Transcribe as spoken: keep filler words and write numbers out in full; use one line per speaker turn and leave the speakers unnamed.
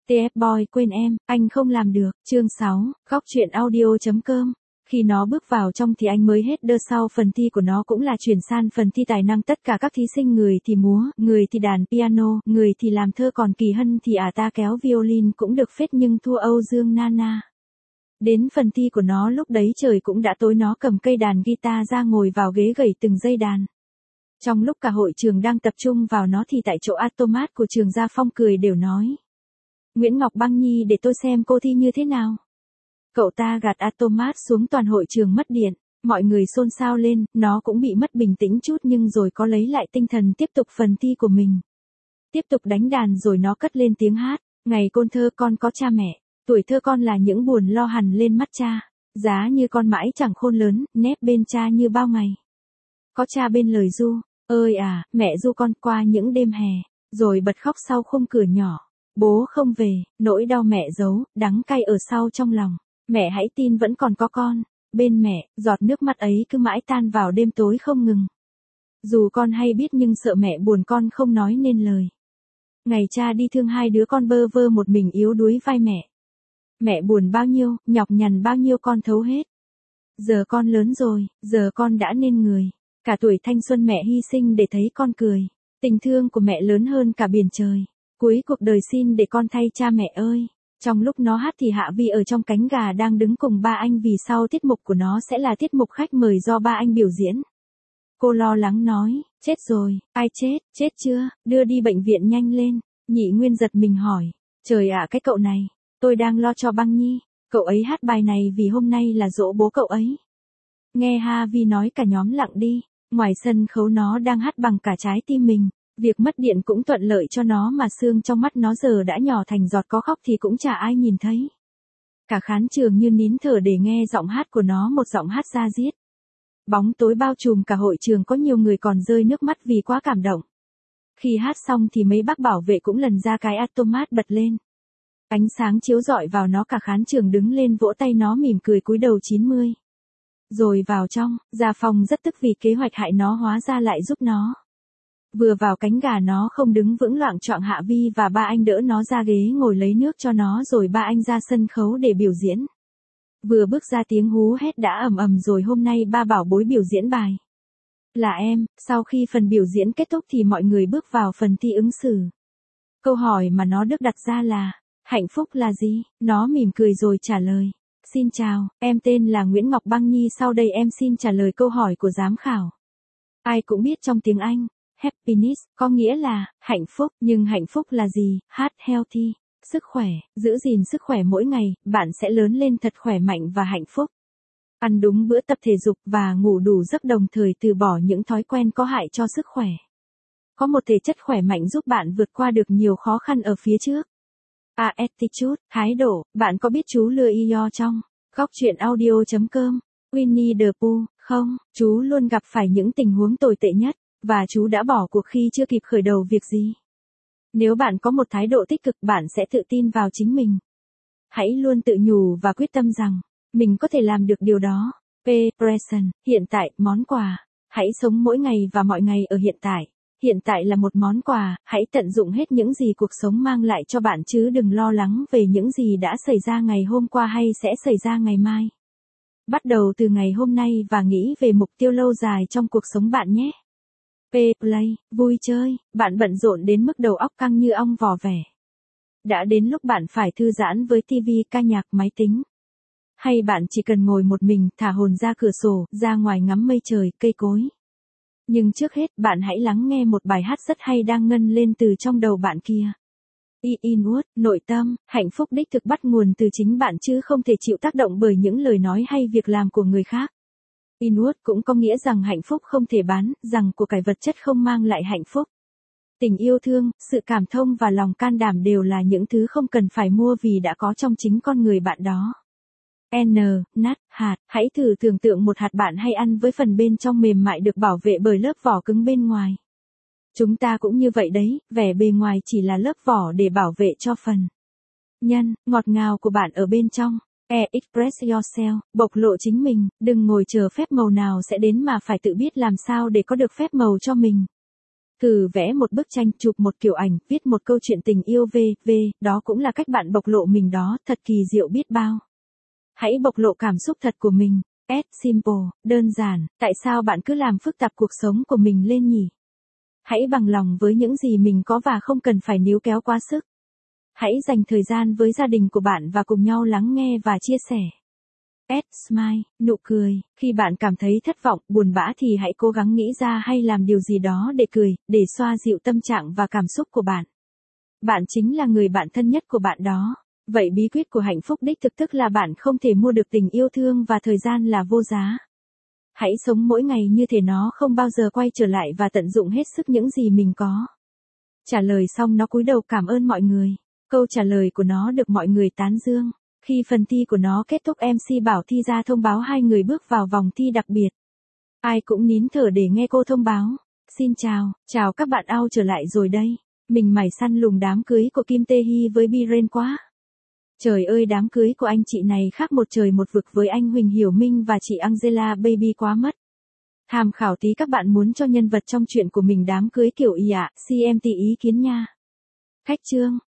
tê ép Boy quên em, anh không làm được. Chương sáu, góc truyện audio.com. Khi nó bước vào trong thì anh mới hết đơ, sau phần thi của nó cũng là chuyển sang phần thi tài năng, tất cả các thí sinh người thì múa, người thì đàn piano, người thì làm thơ, còn Kỳ Hân thì à ta kéo violin cũng được phết nhưng thua Âu Dương Nana. Đến phần thi của nó lúc đấy trời cũng đã tối, nó cầm cây đàn guitar ra ngồi vào ghế gảy từng dây đàn. Trong lúc cả hội trường đang tập trung vào nó thì tại chỗ automat của trường Gia Phong cười đều nói: Nguyễn Ngọc Băng Nhi, để tôi xem cô thi như thế nào. Cậu ta gạt automat xuống, toàn hội trường mất điện, mọi người xôn xao lên, nó cũng bị mất bình tĩnh chút nhưng rồi có lấy lại tinh thần tiếp tục phần thi của mình. Tiếp tục đánh đàn rồi nó cất lên tiếng hát: Ngày côn thơ con có cha mẹ, tuổi thơ con là những buồn lo hằn lên mắt cha, giá như con mãi chẳng khôn lớn, nép bên cha như bao ngày. Có cha bên lời ru, ơi à, mẹ ru con qua những đêm hè, rồi bật khóc sau khung cửa nhỏ. Bố không về, nỗi đau mẹ giấu, đắng cay ở sau trong lòng. Mẹ hãy tin vẫn còn có con. Bên mẹ, giọt nước mắt ấy cứ mãi tan vào đêm tối không ngừng. Dù con hay biết nhưng sợ mẹ buồn con không nói nên lời. Ngày cha đi thương hai đứa con bơ vơ một mình yếu đuối vai mẹ. Mẹ buồn bao nhiêu, nhọc nhằn bao nhiêu con thấu hết. Giờ con lớn rồi, giờ con đã nên người. Cả tuổi thanh xuân mẹ hy sinh để thấy con cười. Tình thương của mẹ lớn hơn cả biển trời. Cuối cuộc đời xin để con thay cha mẹ ơi. Trong lúc nó hát thì Hạ Vi ở trong cánh gà đang đứng cùng ba anh vì sau tiết mục của nó sẽ là tiết mục khách mời do ba anh biểu diễn. Cô lo lắng nói: Chết rồi, ai chết, chết chưa, đưa đi bệnh viện nhanh lên. Nhị Nguyên giật mình hỏi: Trời ạ, cái cậu này, tôi đang lo cho Băng Nhi, cậu ấy hát bài này vì hôm nay là giỗ bố cậu ấy. Nghe Hạ Vi nói cả nhóm lặng đi, ngoài sân khấu nó đang hát bằng cả trái tim mình. Việc mất điện cũng thuận lợi cho nó mà xương trong mắt nó giờ đã nhỏ thành giọt, có khóc thì cũng chả ai nhìn thấy. Cả khán trường như nín thở để nghe giọng hát của nó, một giọng hát da diết. Bóng tối bao trùm cả hội trường, có nhiều người còn rơi nước mắt vì quá cảm động. Khi hát xong thì mấy bác bảo vệ cũng lần ra cái automat bật lên. Ánh sáng chiếu rọi vào nó, cả khán trường đứng lên vỗ tay, nó mỉm cười cúi đầu chín mươi. Rồi vào trong, Gia Phong rất tức vì kế hoạch hại nó hóa ra lại giúp nó. Vừa vào cánh gà nó không đứng vững, loạng choạng. Hạ Vi và ba anh đỡ nó ra ghế ngồi lấy nước cho nó rồi ba anh ra sân khấu để biểu diễn. Vừa bước ra tiếng hú hét đã ầm ầm rồi: Hôm nay ba bảo bối biểu diễn bài là em. Sau khi phần biểu diễn kết thúc thì mọi người bước vào phần thi ứng xử. Câu hỏi mà nó được đặt ra là: Hạnh phúc là gì? Nó mỉm cười rồi trả lời: Xin chào, em tên là Nguyễn Ngọc Băng Nhi, sau đây em xin trả lời câu hỏi của giám khảo. Ai cũng biết trong tiếng Anh, happiness có nghĩa là hạnh phúc, nhưng hạnh phúc là gì? Heart healthy, sức khỏe, giữ gìn sức khỏe mỗi ngày, bạn sẽ lớn lên thật khỏe mạnh và hạnh phúc. Ăn đúng bữa, tập thể dục và ngủ đủ giấc, đồng thời từ bỏ những thói quen có hại cho sức khỏe. Có một thể chất khỏe mạnh giúp bạn vượt qua được nhiều khó khăn ở phía trước. A attitude, thái độ, bạn có biết chú lừa Io trong góc truyện audio.com? Winnie the Pooh, không, chú luôn gặp phải những tình huống tồi tệ nhất. Và chú đã bỏ cuộc khi chưa kịp khởi đầu việc gì. Nếu bạn có một thái độ tích cực, bạn sẽ tự tin vào chính mình. Hãy luôn tự nhủ và quyết tâm rằng mình có thể làm được điều đó. P. Present, hiện tại, món quà. Hãy sống mỗi ngày và mọi ngày ở hiện tại. Hiện tại là một món quà, hãy tận dụng hết những gì cuộc sống mang lại cho bạn chứ đừng lo lắng về những gì đã xảy ra ngày hôm qua hay sẽ xảy ra ngày mai. Bắt đầu từ ngày hôm nay và nghĩ về mục tiêu lâu dài trong cuộc sống bạn nhé. P. Play, vui chơi, bạn bận rộn đến mức đầu óc căng như ong vò vẽ. Đã đến lúc bạn phải thư giãn với ti vi, ca nhạc, máy tính. Hay bạn chỉ cần ngồi một mình, thả hồn ra cửa sổ, ra ngoài ngắm mây trời, cây cối. Nhưng trước hết, bạn hãy lắng nghe một bài hát rất hay đang ngân lên từ trong đầu bạn kia. Inward, nội tâm, hạnh phúc đích thực bắt nguồn từ chính bạn chứ không thể chịu tác động bởi những lời nói hay việc làm của người khác. Inward cũng có nghĩa rằng hạnh phúc không thể bán, rằng của cải vật chất không mang lại hạnh phúc. Tình yêu thương, sự cảm thông và lòng can đảm đều là những thứ không cần phải mua vì đã có trong chính con người bạn đó. N. Nut, hạt, hãy thử tưởng tượng một hạt bạn hay ăn với phần bên trong mềm mại được bảo vệ bởi lớp vỏ cứng bên ngoài. Chúng ta cũng như vậy đấy, vẻ bề ngoài chỉ là lớp vỏ để bảo vệ cho phần nhân, ngọt ngào của bạn ở bên trong. E. Express yourself, bộc lộ chính mình, đừng ngồi chờ phép màu nào sẽ đến mà phải tự biết làm sao để có được phép màu cho mình. Từ vẽ một bức tranh, chụp một kiểu ảnh, viết một câu chuyện tình yêu v v đó cũng là cách bạn bộc lộ mình đó, thật kỳ diệu biết bao. Hãy bộc lộ cảm xúc thật của mình. S. Simple, đơn giản, tại sao bạn cứ làm phức tạp cuộc sống của mình lên nhỉ? Hãy bằng lòng với những gì mình có và không cần phải níu kéo quá sức. Hãy dành thời gian với gia đình của bạn và cùng nhau lắng nghe và chia sẻ. S. Smile, nụ cười, khi bạn cảm thấy thất vọng, buồn bã thì hãy cố gắng nghĩ ra hay làm điều gì đó để cười, để xoa dịu tâm trạng và cảm xúc của bạn. Bạn chính là người bạn thân nhất của bạn đó. Vậy bí quyết của hạnh phúc đích thực tức là bạn không thể mua được tình yêu thương và thời gian là vô giá. Hãy sống mỗi ngày như thể nó không bao giờ quay trở lại và tận dụng hết sức những gì mình có. Trả lời xong nó cúi đầu cảm ơn mọi người. Câu trả lời của nó được mọi người tán dương. Khi phần thi của nó kết thúc, em xê bảo thi ra thông báo hai người bước vào vòng thi đặc biệt. Ai cũng nín thở để nghe cô thông báo. Xin chào, chào các bạn, ao trở lại rồi đây. Mình mải săn lùng đám cưới của Kim Tae Hee với Biren quá. Trời ơi, đám cưới của anh chị này khác một trời một vực với anh Huỳnh Hiểu Minh và chị Angela Baby quá mất. Tham khảo tí, các bạn muốn cho nhân vật trong chuyện của mình đám cưới kiểu y ạ, xê em tê ý kiến nha. Khách chương.